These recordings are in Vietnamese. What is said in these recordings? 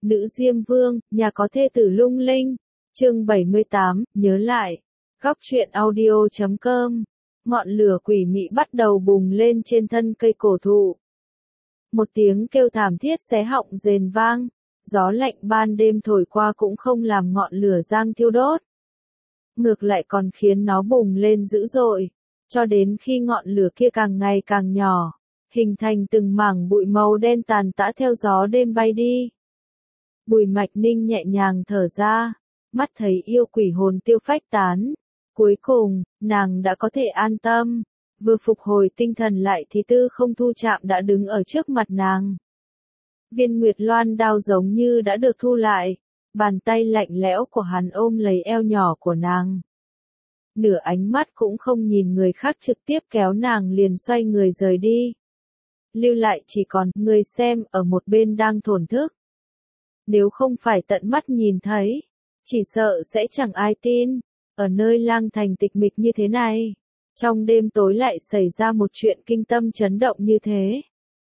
Nữ Diêm Vương, nhà có thê tử lung linh. Chương 78, nhớ lại. Góc truyện audio.com. Ngọn lửa quỷ mị bắt đầu bùng lên trên thân cây cổ thụ. Một tiếng kêu thảm thiết xé họng rền vang, gió lạnh ban đêm thổi qua cũng không làm ngọn lửa giang thiêu đốt. Ngược lại còn khiến nó bùng lên dữ dội, cho đến khi ngọn lửa kia càng ngày càng nhỏ, hình thành từng mảng bụi màu đen tàn tã theo gió đêm bay đi. Bùi Mạch Ninh nhẹ nhàng thở ra, mắt thấy yêu quỷ hồn tiêu phách tán. Cuối cùng, nàng đã có thể an tâm, vừa phục hồi tinh thần lại thì Tư Không Thu Trạm đã đứng ở trước mặt nàng. Viên Nguyệt Loan đao giống như đã được thu lại, bàn tay lạnh lẽo của hắn ôm lấy eo nhỏ của nàng. Nửa ánh mắt cũng không nhìn người khác trực tiếp kéo nàng liền xoay người rời đi. Lưu lại chỉ còn người xem ở một bên đang thổn thức. Nếu không phải tận mắt nhìn thấy, chỉ sợ sẽ chẳng ai tin. Ở nơi lang thành tịch mịch như thế này, trong đêm tối lại xảy ra một chuyện kinh tâm chấn động như thế.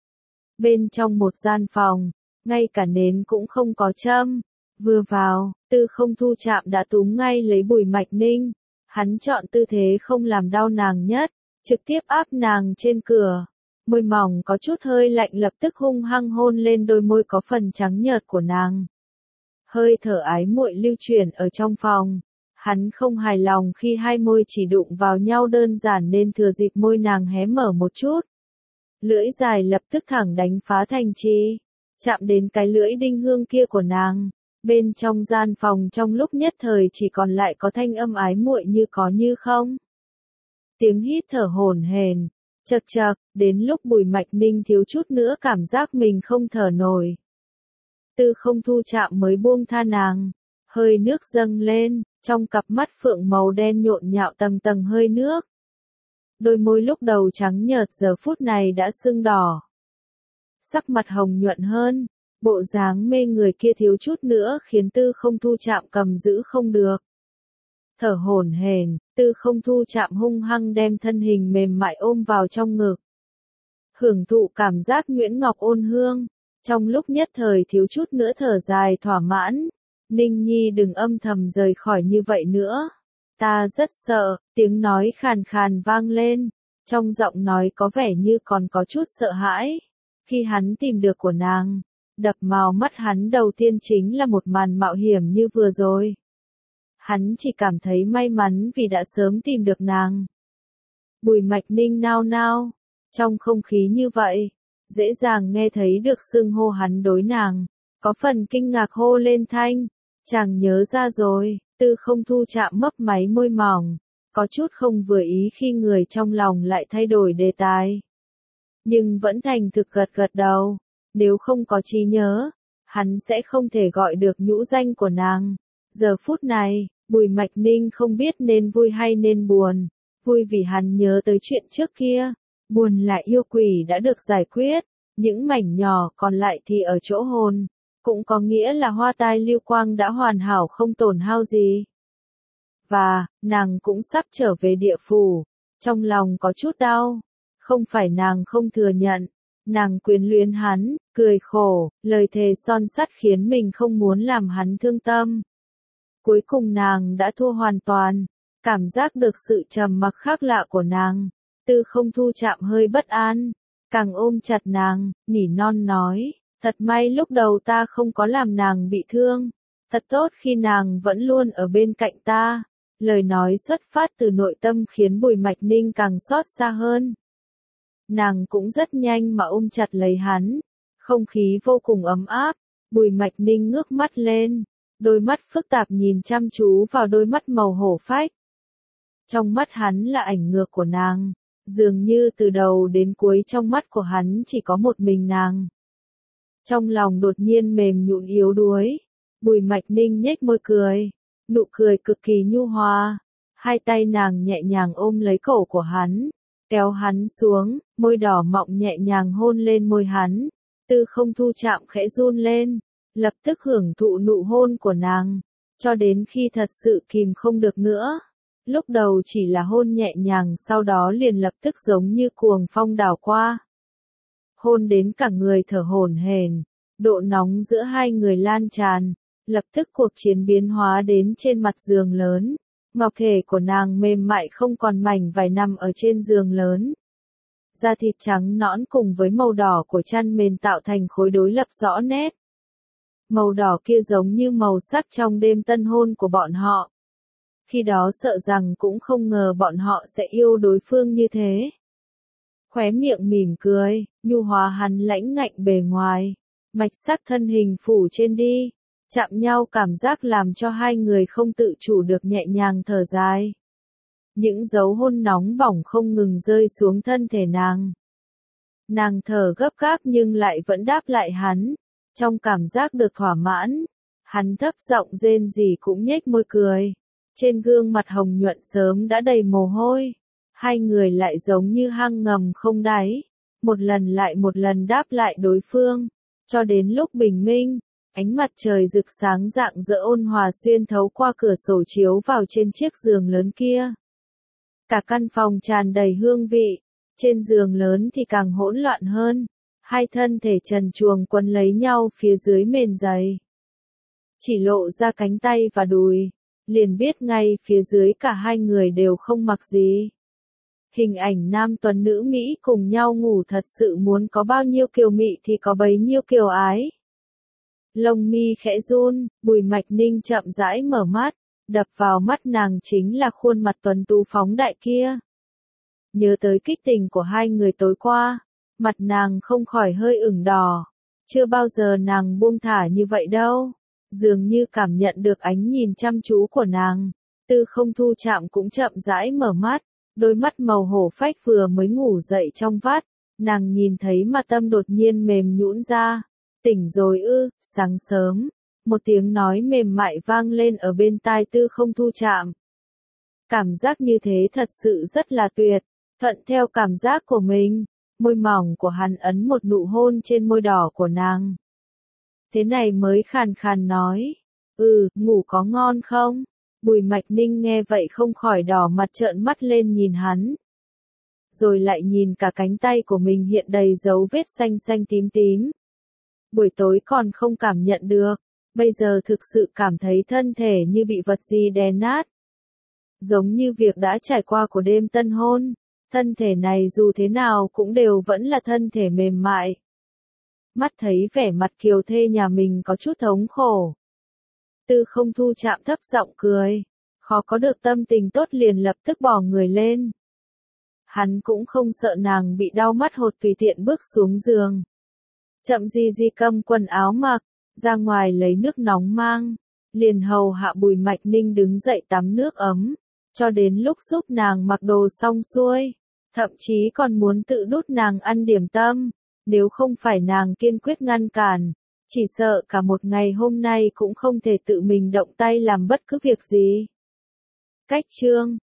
Bên trong một gian phòng, ngay cả nến cũng không có châm. Vừa vào, Tư Không Thu Trạm đã túm ngay lấy Bùi Mạch Ninh. Hắn chọn tư thế không làm đau nàng nhất, trực tiếp áp nàng trên cửa. Môi mỏng có chút hơi lạnh lập tức hung hăng hôn lên đôi môi có phần trắng nhợt của nàng. Hơi thở ái muội lưu chuyển ở trong phòng. Hắn không hài lòng khi hai môi chỉ đụng vào nhau đơn giản nên thừa dịp môi nàng hé mở một chút. Lưỡi dài lập tức thẳng đánh phá thành trì, chạm đến cái lưỡi đinh hương kia của nàng. Bên trong gian phòng trong lúc nhất thời chỉ còn lại có thanh âm ái muội như có như không. Tiếng hít thở hổn hển, chật chật, đến lúc Bùi Mạch Ninh thiếu chút nữa cảm giác mình không thở nổi. Tư Không Thu Trạm mới buông tha nàng, hơi nước dâng lên, trong cặp mắt phượng màu đen nhộn nhạo tầng tầng hơi nước. Đôi môi lúc đầu trắng nhợt giờ phút này đã sưng đỏ. Sắc mặt hồng nhuận hơn, bộ dáng mê người kia thiếu chút nữa khiến Tư Không Thu Trạm cầm giữ không được. Thở hổn hển, Tư Không Thu Trạm hung hăng đem thân hình mềm mại ôm vào trong ngực. Hưởng thụ cảm giác nhuyễn ngọc ôn hương, trong lúc nhất thời thiếu chút nữa thở dài thỏa mãn. Ninh Nhi đừng âm thầm rời khỏi như vậy nữa. Ta rất sợ, tiếng nói khàn khàn vang lên. Trong giọng nói có vẻ như còn có chút sợ hãi. Khi hắn tìm được của nàng, đập vào mắt hắn đầu tiên chính là một màn mạo hiểm như vừa rồi. Hắn chỉ cảm thấy may mắn vì đã sớm tìm được nàng. Bùi Mạch Ninh nao nao, trong không khí như vậy, dễ dàng nghe thấy được xưng hô hắn đối nàng, có phần kinh ngạc hô lên thanh. Chàng nhớ ra rồi. Tư Không Thu Trạm mấp máy môi mỏng, có chút không vừa ý khi người trong lòng lại thay đổi đề tài. Nhưng vẫn thành thực gật gật đầu, nếu không có trí nhớ, hắn sẽ không thể gọi được nhũ danh của nàng. Giờ phút này, Bùi Mạch Ninh không biết nên vui hay nên buồn, vui vì hắn nhớ tới chuyện trước kia, buồn là yêu quỷ đã được giải quyết, những mảnh nhỏ còn lại thì ở chỗ hồn. Cũng có nghĩa là hoa tai lưu quang đã hoàn hảo không tổn hao gì. Và, nàng cũng sắp trở về địa phủ. Trong lòng có chút đau. Không phải nàng không thừa nhận. Nàng quyến luyến hắn, cười khổ, lời thề son sắt khiến mình không muốn làm hắn thương tâm. Cuối cùng nàng đã thua hoàn toàn. Cảm giác được sự trầm mặc khác lạ của nàng. Tư Không Thu Trạm hơi bất an. Càng ôm chặt nàng, nỉ non nói. Thật may lúc đầu ta không có làm nàng bị thương. Thật tốt khi nàng vẫn luôn ở bên cạnh ta. Lời nói xuất phát từ nội tâm khiến Bùi Mạch Ninh càng xót xa hơn. Nàng cũng rất nhanh mà ôm chặt lấy hắn. Không khí vô cùng ấm áp. Bùi Mạch Ninh ngước mắt lên. Đôi mắt phức tạp nhìn chăm chú vào đôi mắt màu hổ phách. Trong mắt hắn là ảnh ngược của nàng. Dường như từ đầu đến cuối trong mắt của hắn chỉ có một mình nàng. Trong lòng đột nhiên mềm nhũn yếu đuối. Bùi Mạch Ninh nhếch môi cười. Nụ cười cực kỳ nhu hòa. Hai tay nàng nhẹ nhàng ôm lấy cổ của hắn. Kéo hắn xuống, môi đỏ mọng nhẹ nhàng hôn lên môi hắn. Tư Không Thu Trạm khẽ run lên. Lập tức hưởng thụ nụ hôn của nàng. Cho đến khi thật sự kìm không được nữa. Lúc đầu chỉ là hôn nhẹ nhàng sau đó liền lập tức giống như cuồng phong đảo qua. Hôn đến cả người thở hổn hển. Độ nóng giữa hai người lan tràn, lập tức cuộc chiến biến hóa đến trên mặt giường lớn. Ngọc thể của nàng mềm mại không còn mảnh vải nằm ở trên giường lớn. Da thịt trắng nõn cùng với màu đỏ của chăn mền tạo thành khối đối lập rõ nét. Màu đỏ kia giống như màu sắc trong đêm tân hôn của bọn họ. Khi đó sợ rằng cũng không ngờ bọn họ sẽ yêu đối phương như thế. Khóe miệng mỉm cười, nhu hòa hắn lãnh ngạnh bề ngoài, mạch sắc thân hình phủ trên đi, chạm nhau cảm giác làm cho hai người không tự chủ được nhẹ nhàng thở dài. Những dấu hôn nóng bỏng không ngừng rơi xuống thân thể nàng. Nàng thở gấp gáp nhưng lại vẫn đáp lại hắn, trong cảm giác được thỏa mãn. Hắn thấp giọng rên rỉ cũng nhếch môi cười. Trên gương mặt hồng nhuận sớm đã đầy mồ hôi. Hai người lại giống như hang ngầm không đáy, một lần lại một lần đáp lại đối phương, cho đến lúc bình minh, ánh mặt trời rực sáng rạng rỡ ôn hòa xuyên thấu qua cửa sổ chiếu vào trên chiếc giường lớn kia. Cả căn phòng tràn đầy hương vị, trên giường lớn thì càng hỗn loạn hơn, hai thân thể trần truồng quấn lấy nhau phía dưới mền dày. Chỉ lộ ra cánh tay và đùi, liền biết ngay phía dưới cả hai người đều không mặc gì. Hình ảnh nam tuấn nữ Mỹ cùng nhau ngủ thật sự muốn có bao nhiêu kiều mị thì có bấy nhiêu kiều ái. Lông mi khẽ run, Bùi Mạch Ninh chậm rãi mở mắt, đập vào mắt nàng chính là khuôn mặt tuấn tú phóng đại kia. Nhớ tới kích tình của hai người tối qua, mặt nàng không khỏi hơi ửng đỏ. Chưa bao giờ nàng buông thả như vậy đâu. Dường như cảm nhận được ánh nhìn chăm chú của nàng, Tư Không Thu chạm cũng chậm rãi mở mắt. Đôi mắt màu hổ phách vừa mới ngủ dậy trong vắt, nàng nhìn thấy mà tâm đột nhiên mềm nhũn ra. Tỉnh rồi ư? Sáng sớm, một tiếng nói mềm mại vang lên ở bên tai Tư Không Thu chạm. Cảm giác như thế thật sự rất là tuyệt, thuận theo cảm giác của mình, môi mỏng của hắn ấn một nụ hôn trên môi đỏ của nàng. Thế này mới khàn khàn nói, ngủ có ngon không? Bùi Mạch Ninh nghe vậy không khỏi đỏ mặt trợn mắt lên nhìn hắn. Rồi lại nhìn cả cánh tay của mình hiện đầy dấu vết xanh xanh tím tím. Buổi tối còn không cảm nhận được, bây giờ thực sự cảm thấy thân thể như bị vật gì đè nát. Giống như việc đã trải qua của đêm tân hôn, thân thể này dù thế nào cũng đều vẫn là thân thể mềm mại. Mắt thấy vẻ mặt kiều thê nhà mình có chút thống khổ. Tư Không Thu chạm thấp giọng cười, khó có được tâm tình tốt liền lập tức bỏ người lên. Hắn cũng không sợ nàng bị đau mắt hột tùy tiện bước xuống giường. Chậm gì gì cầm quần áo mặc, ra ngoài lấy nước nóng mang, liền hầu hạ Bùi Mạch Ninh đứng dậy tắm nước ấm, cho đến lúc giúp nàng mặc đồ xong xuôi, thậm chí còn muốn tự đút nàng ăn điểm tâm, nếu không phải nàng kiên quyết ngăn cản. Chỉ sợ cả một ngày hôm nay cũng không thể tự mình động tay làm bất cứ việc gì. Cách chương